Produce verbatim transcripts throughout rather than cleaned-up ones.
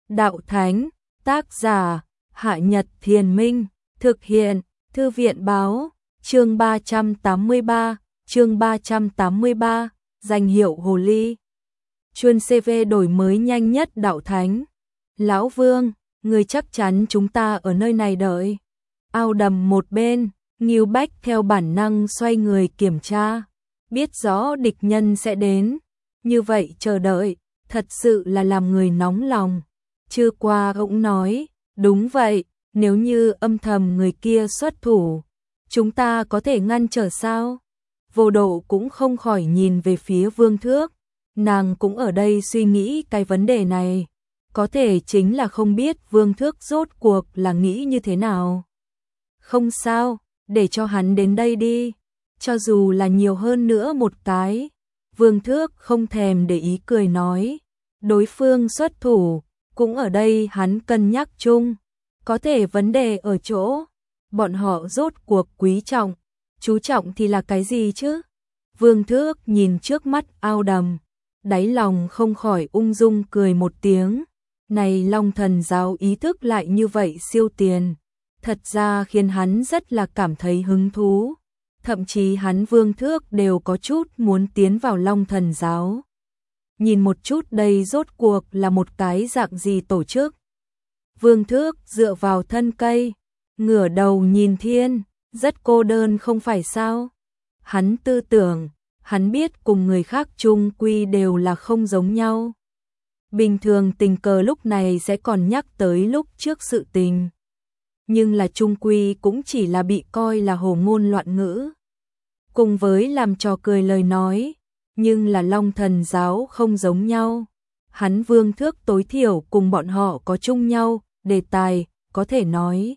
đạo thánh, tác giả, Hạ Nhật Thiền Minh, thực hiện, Thư viện báo, chương ba trăm tám mươi ba, chương ba trăm tám mươi ba, danh hiệu Hồ Ly. Chuyên xê vê đổi mới nhanh nhất đạo thánh. Lão Vương, người chắc chắn chúng ta ở nơi này đợi. Ao đầm một bên, Ngưu Bách theo bản năng xoay người kiểm tra. Biết rõ địch nhân sẽ đến. Như vậy chờ đợi, thật sự là làm người nóng lòng. Chưa qua cũng nói, đúng vậy, nếu như âm thầm người kia xuất thủ, chúng ta có thể ngăn trở sao? Vô Độ cũng không khỏi nhìn về phía Vương Thước. Nàng cũng ở đây suy nghĩ cái vấn đề này. Có thể chính là không biết Vương Thước rốt cuộc là nghĩ như thế nào. Không sao, để cho hắn đến đây đi. Cho dù là nhiều hơn nữa một cái. Vương Thước không thèm để ý cười nói. Đối phương xuất thủ, cũng ở đây hắn cân nhắc chung. Có thể vấn đề ở chỗ, bọn họ rốt cuộc quý trọng, chú trọng thì là cái gì chứ? Vương Thước nhìn trước mắt ao đầm, đáy lòng không khỏi ung dung cười một tiếng. Này Long Thần giáo ý thức lại như vậy siêu tiền, thật ra khiến hắn rất là cảm thấy hứng thú. Thậm chí hắn Vương Thước đều có chút muốn tiến vào Long Thần giáo. Nhìn một chút đây rốt cuộc là một cái dạng gì tổ chức. Vương Thước dựa vào thân cây, ngửa đầu nhìn thiên, rất cô đơn không phải sao? Hắn tư tưởng, hắn biết cùng người khác chung quy đều là không giống nhau. Bình thường tình cờ lúc này sẽ còn nhắc tới lúc trước sự tình. Nhưng là chung quy cũng chỉ là bị coi là hồ ngôn loạn ngữ. Cùng với làm trò cười lời nói, nhưng là Long Thần giáo không giống nhau. Hắn Vương Thước tối thiểu cùng bọn họ có chung nhau, đề tài, có thể nói.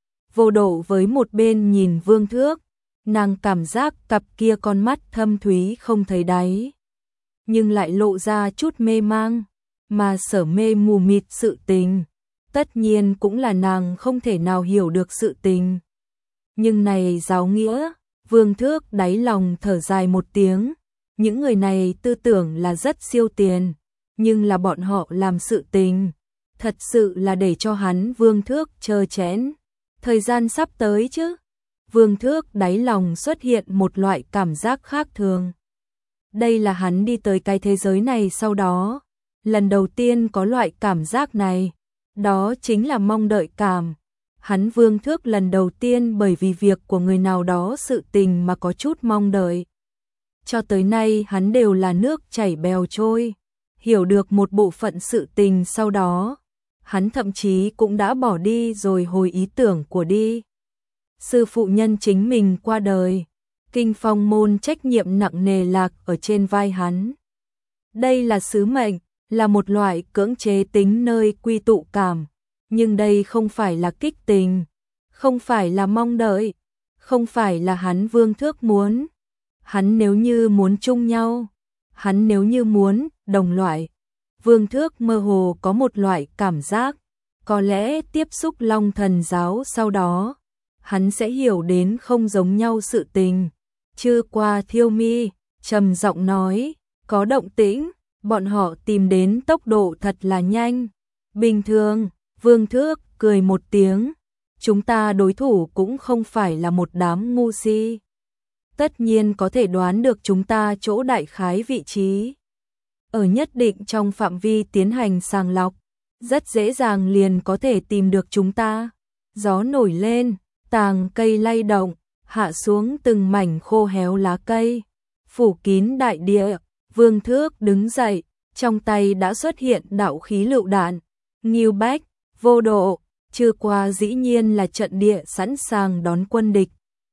Vô Độ với một bên nhìn Vương Thước, nàng cảm giác cặp kia con mắt thâm thúy không thấy đáy. Nhưng lại lộ ra chút mê mang, mà sở mê mù mịt sự tình. Tất nhiên cũng là nàng không thể nào hiểu được sự tình. Nhưng này giáo nghĩa, Vương Thước đáy lòng thở dài một tiếng. Những người này tư tưởng là rất siêu tiền, nhưng là bọn họ làm sự tình. Thật sự là để cho hắn Vương Thước trơ chẽn. Thời gian sắp tới chứ. Vương Thước đáy lòng xuất hiện một loại cảm giác khác thường. Đây là hắn đi tới cái thế giới này sau đó. Lần đầu tiên có loại cảm giác này. Đó chính là mong đợi cảm. Hắn Vương Thước lần đầu tiên bởi vì việc của người nào đó sự tình mà có chút mong đợi. Cho tới nay hắn đều là nước chảy bèo trôi. Hiểu được một bộ phận sự tình sau đó. Hắn thậm chí cũng đã bỏ đi rồi hồi ý tưởng của đi. Sư phụ nhân chính mình qua đời. Kinh phong môn trách nhiệm nặng nề lạc ở trên vai hắn. Đây là sứ mệnh, là một loại cưỡng chế tính nơi quy tụ cảm. Nhưng đây không phải là kích tình, không phải là mong đợi, không phải là hắn Vương Thước muốn. Hắn nếu như muốn chung nhau, hắn nếu như muốn đồng loại. Vương Thước mơ hồ có một loại cảm giác, có lẽ tiếp xúc Long Thần giáo sau đó, hắn sẽ hiểu đến không giống nhau sự tình. Chưa qua Thiêu Mi, trầm giọng nói, có động tĩnh, bọn họ tìm đến tốc độ thật là nhanh. Bình thường, Vương Thước cười một tiếng, chúng ta đối thủ cũng không phải là một đám ngu si. Tất nhiên có thể đoán được chúng ta chỗ đại khái vị trí. Ở nhất định trong phạm vi tiến hành sàng lọc, rất dễ dàng liền có thể tìm được chúng ta. Gió nổi lên, tàng cây lay động, hạ xuống từng mảnh khô héo lá cây, phủ kín đại địa. Vương Thước đứng dậy, trong tay đã xuất hiện đạo khí lựu đạn. Ngưu Bách, Vô Độ, chưa qua dĩ nhiên là trận địa sẵn sàng đón quân địch.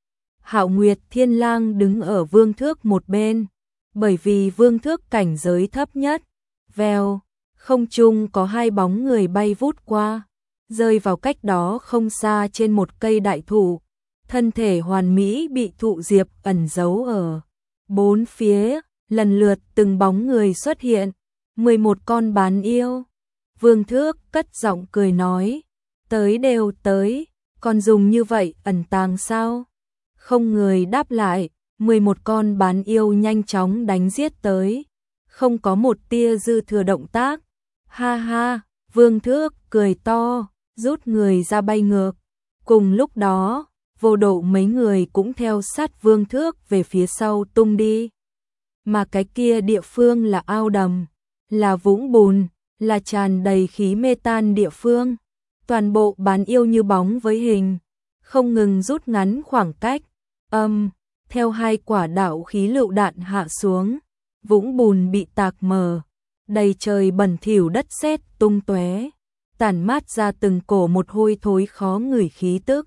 Hạo Nguyệt Thiên Lang đứng ở Vương Thước một bên, bởi vì Vương Thước cảnh giới thấp nhất. Vèo, không trung có hai bóng người bay vút qua, rơi vào cách đó không xa trên một cây đại thụ. Thân thể hoàn mỹ bị thụ diệp ẩn giấu ở bốn phía, lần lượt từng bóng người xuất hiện, mười một con bán yêu. Vương Thước cất giọng cười nói, tới đều tới, còn dùng như vậy ẩn tàng sao? Không người đáp lại, mười một con bán yêu nhanh chóng đánh giết tới, không có một tia dư thừa động tác. Ha ha, Vương Thước cười to, rút người ra bay ngược. Cùng lúc đó, Vô Độ mấy người cũng theo sát Vương Thước về phía sau tung đi. Mà cái kia địa phương là ao đầm, là vũng bùn, là tràn đầy khí mê tan địa phương. Toàn bộ bán yêu như bóng với hình, không ngừng rút ngắn khoảng cách. Âm, theo hai quả đạo khí lựu đạn hạ xuống, vũng bùn bị tạc mở, đầy trời bẩn thỉu đất sét tung tóe, tản mát ra từng cổ một hôi thối khó ngửi khí tức.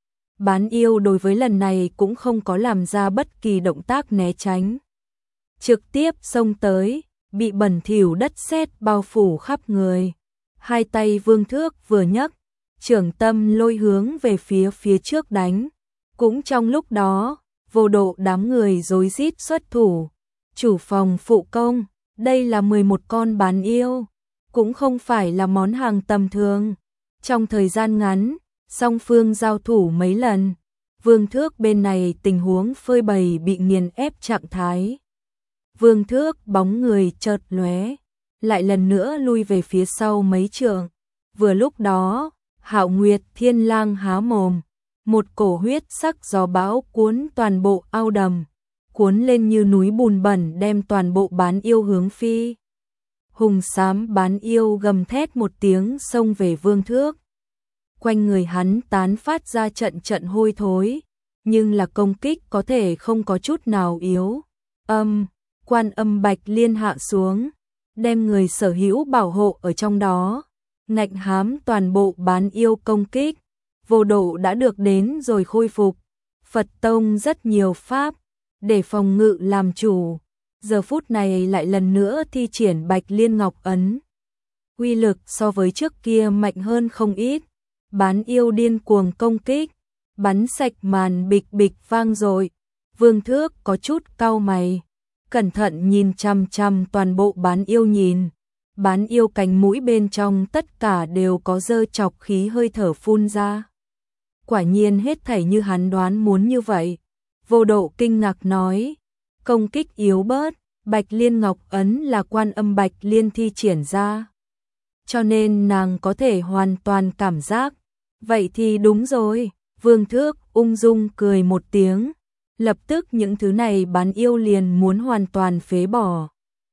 Bán yêu đối với lần này cũng không có làm ra bất kỳ động tác né tránh, trực tiếp xông tới, bị bẩn thỉu đất sét bao phủ khắp người. Hai tay Vương Thước vừa nhấc, trưởng tâm lôi hướng về phía phía trước đánh. Cũng trong lúc đó, Vô Độ đám người rối rít xuất thủ. Chủ phòng phụ công, đây là mười một con bán yêu, cũng không phải là món hàng tầm thường. Trong thời gian ngắn, song phương giao thủ mấy lần, Vương Thước bên này tình huống phơi bày bị nghiền ép trạng thái. Vương Thước bóng người chợt lóe, lại lần nữa lui về phía sau mấy trượng. Vừa lúc đó, Hạo Nguyệt Thiên Lang há mồm, một cổ huyết sắc gió bão cuốn toàn bộ ao đầm, cuốn lên như núi bùn bẩn đem toàn bộ bán yêu hướng phi. Hùng xám bán yêu gầm thét một tiếng xông về Vương Thước. Quanh người hắn tán phát ra trận trận hôi thối, nhưng là công kích có thể không có chút nào yếu. Âm, Quan Âm Bạch Liên hạ xuống, đem người sở hữu bảo hộ ở trong đó, ngạnh hám toàn bộ bán yêu công kích. Vô Độ đã được đến rồi khôi phục. Phật Tông rất nhiều pháp để phòng ngự làm chủ, giờ phút này lại lần nữa thi triển Bạch Liên Ngọc Ấn. Uy lực so với trước kia mạnh hơn không ít. Bán yêu điên cuồng công kích, bắn sạch màn bịch bịch vang dội. Vương Thước có chút cau mày, cẩn thận nhìn chằm chằm toàn bộ bán yêu nhìn. Bán yêu cánh mũi bên trong tất cả đều có dơ chọc khí hơi thở phun ra. Quả nhiên hết thảy như hắn đoán muốn như vậy. Vô Độ kinh ngạc nói, công kích yếu bớt, Bạch Liên Ngọc Ấn là Quan Âm Bạch Liên thi triển ra, cho nên nàng có thể hoàn toàn cảm giác. Vậy thì đúng rồi. Vương Thước ung dung cười một tiếng, lập tức những thứ này bán yêu liền muốn hoàn toàn phế bỏ.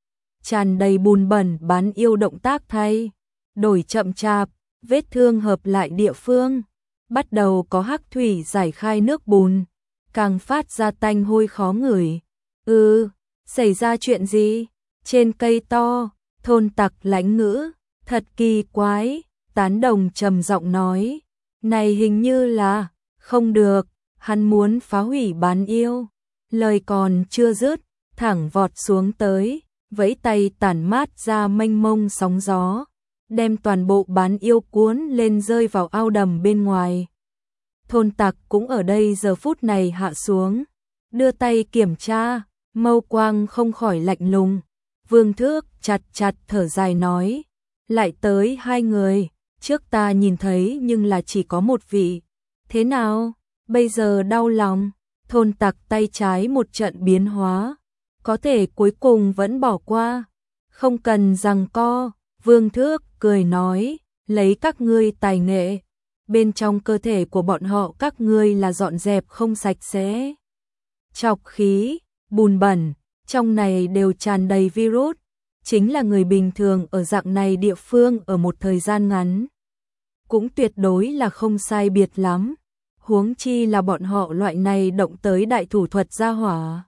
Tràn đầy bùn bẩn bán yêu động tác thay đổi chậm chạp, vết thương hợp lại địa phương, bắt đầu có hắc thủy giải khai nước bùn, càng phát ra tanh hôi khó ngửi. Ừ, xảy ra chuyện gì? Trên cây to, Thôn Tặc lãnh ngữ, thật kỳ quái. Tán Đồng trầm giọng nói, này hình như là, không được, hắn muốn phá hủy bán yêu. Lời còn chưa dứt, thẳng vọt xuống tới, vẫy tay tản mát ra mênh mông sóng gió, đem toàn bộ bán yêu cuốn lên rơi vào ao đầm bên ngoài. Thôn Tặc cũng ở đây giờ phút này hạ xuống, đưa tay kiểm tra, mâu quang không khỏi lạnh lùng. Vương Thước chặt chặt thở dài nói, lại tới hai người, trước ta nhìn thấy nhưng là chỉ có một vị. Thế nào, bây giờ đau lòng? Thôn Tặc tay trái một trận biến hóa, có thể cuối cùng vẫn bỏ qua, không cần giằng co. Vương Thước cười nói, lấy các ngươi tài nghệ, bên trong cơ thể của bọn họ các ngươi là dọn dẹp không sạch sẽ. Chọc khí, bùn bẩn, trong này đều tràn đầy virus, chính là người bình thường ở dạng này địa phương ở một thời gian ngắn, cũng tuyệt đối là không sai biệt lắm. Huống chi là bọn họ loại này động tới đại thủ thuật gia hỏa.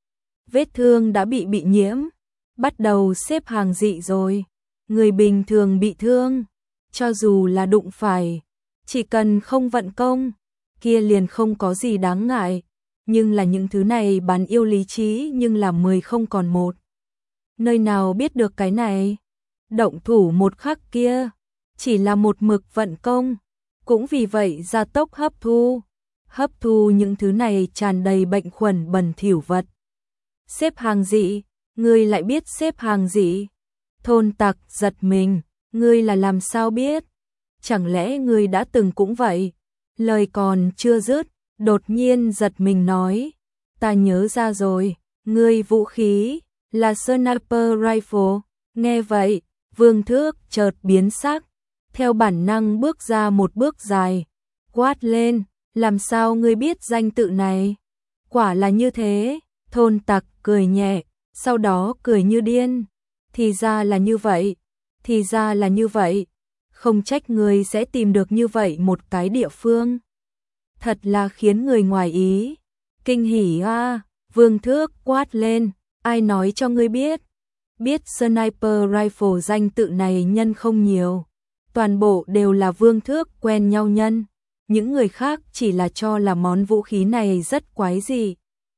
Vết thương đã bị bị nhiễm, bắt đầu xếp hàng dị rồi. Người bình thường bị thương, cho dù là đụng phải, chỉ cần không vận công, kia liền không có gì đáng ngại. Nhưng là những thứ này bán yêu lý trí nhưng là mười không còn một. Nơi nào biết được cái này? Động thủ một khắc kia, chỉ là một mực vận công, cũng vì vậy gia tốc hấp thu, hấp thu những thứ này tràn đầy bệnh khuẩn bẩn thỉu vật. Xếp hàng dị, ngươi lại biết xếp hàng dị? Thôn Tặc giật mình, ngươi là làm sao biết? Chẳng lẽ ngươi đã từng cũng vậy? Lời còn chưa dứt, đột nhiên giật mình nói, ta nhớ ra rồi, ngươi vũ khí là sniper rifle. Nghe vậy, Vương Thước chợt biến sắc, theo bản năng bước ra một bước dài, quát lên, làm sao ngươi biết danh tự này? Quả là như thế, Thôn Tặc cười nhẹ, sau đó cười như điên, thì ra là như vậy, thì ra là như vậy, không trách ngươi sẽ tìm được như vậy một cái địa phương. Thật là khiến người ngoài ý, kinh hỉ a, Vương Thước quát lên, ai nói cho ngươi biết? Biết Sniper Rifle danh tự này nhân không nhiều, toàn bộ đều là Vương Thước quen nhau nhân, những người khác chỉ là cho là món vũ khí này rất quái dị.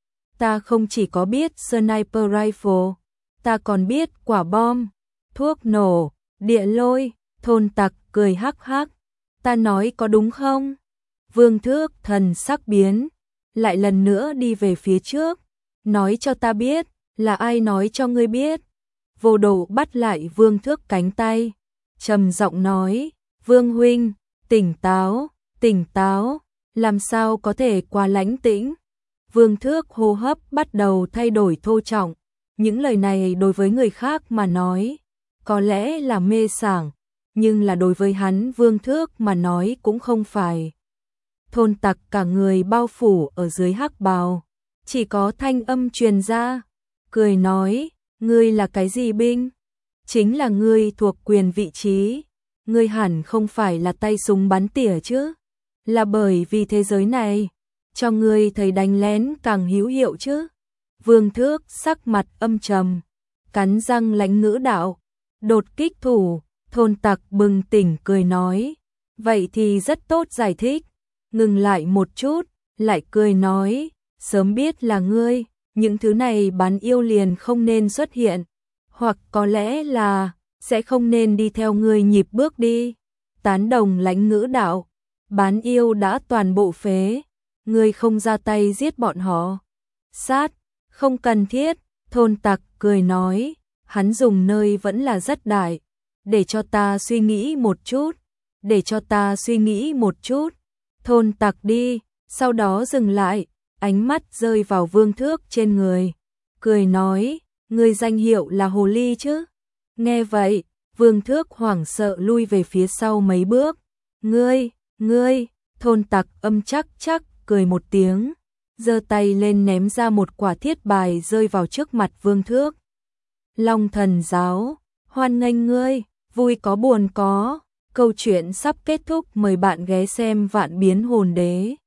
Ta không chỉ có biết Sniper Rifle, ta còn biết quả bom, thuốc nổ, địa lôi. Thôn Tặc cười hắc hắc, ta nói có đúng không? Vương Thước thần sắc biến, lại lần nữa đi về phía trước, nói cho ta biết, là ai nói cho ngươi biết? Vô Độ bắt lại Vương Thước cánh tay, trầm giọng nói, Vương huynh, tỉnh táo, tỉnh táo, làm sao có thể quá lãnh tĩnh? Vương Thước hô hấp bắt đầu thay đổi thô trọng, những lời này đối với người khác mà nói, có lẽ là mê sảng, nhưng là đối với hắn Vương Thước mà nói cũng không phải. Thôn Tặc cả người bao phủ ở dưới hắc bào, chỉ có thanh âm truyền ra, cười nói, ngươi là cái gì binh? Chính là ngươi thuộc quyền vị trí, ngươi hẳn không phải là tay súng bắn tỉa chứ, là bởi vì thế giới này, cho ngươi thấy đánh lén càng hữu hiệu chứ. Vương Thước sắc mặt âm trầm, cắn răng lãnh ngữ đạo, đột kích thủ. Thôn Tặc bừng tỉnh cười nói, vậy thì rất tốt giải thích, ngừng lại một chút, lại cười nói, sớm biết là ngươi, những thứ này bán yêu liền không nên xuất hiện, hoặc có lẽ là, sẽ không nên đi theo ngươi nhịp bước đi. Tán đồng lãnh ngữ đạo, bán yêu đã toàn bộ phế, ngươi không ra tay giết bọn họ. Sát, không cần thiết, Thôn Tặc cười nói, hắn dùng nơi vẫn là rất đại. Để cho ta suy nghĩ một chút, để cho ta suy nghĩ một chút. Thôn Tặc đi, sau đó dừng lại, ánh mắt rơi vào Vương Thước trên người, cười nói, ngươi danh hiệu là Hồ Ly chứ? Nghe vậy, Vương Thước hoảng sợ lui về phía sau mấy bước. Ngươi, ngươi, Thôn Tặc âm chắc chắc cười một tiếng, giơ tay lên ném ra một quả thiết bài rơi vào trước mặt Vương Thước. Long Thần Giáo, hoan nghênh ngươi. Vui có buồn có, câu chuyện sắp kết thúc, mời bạn ghé xem Vạn Biến Hồn Đế.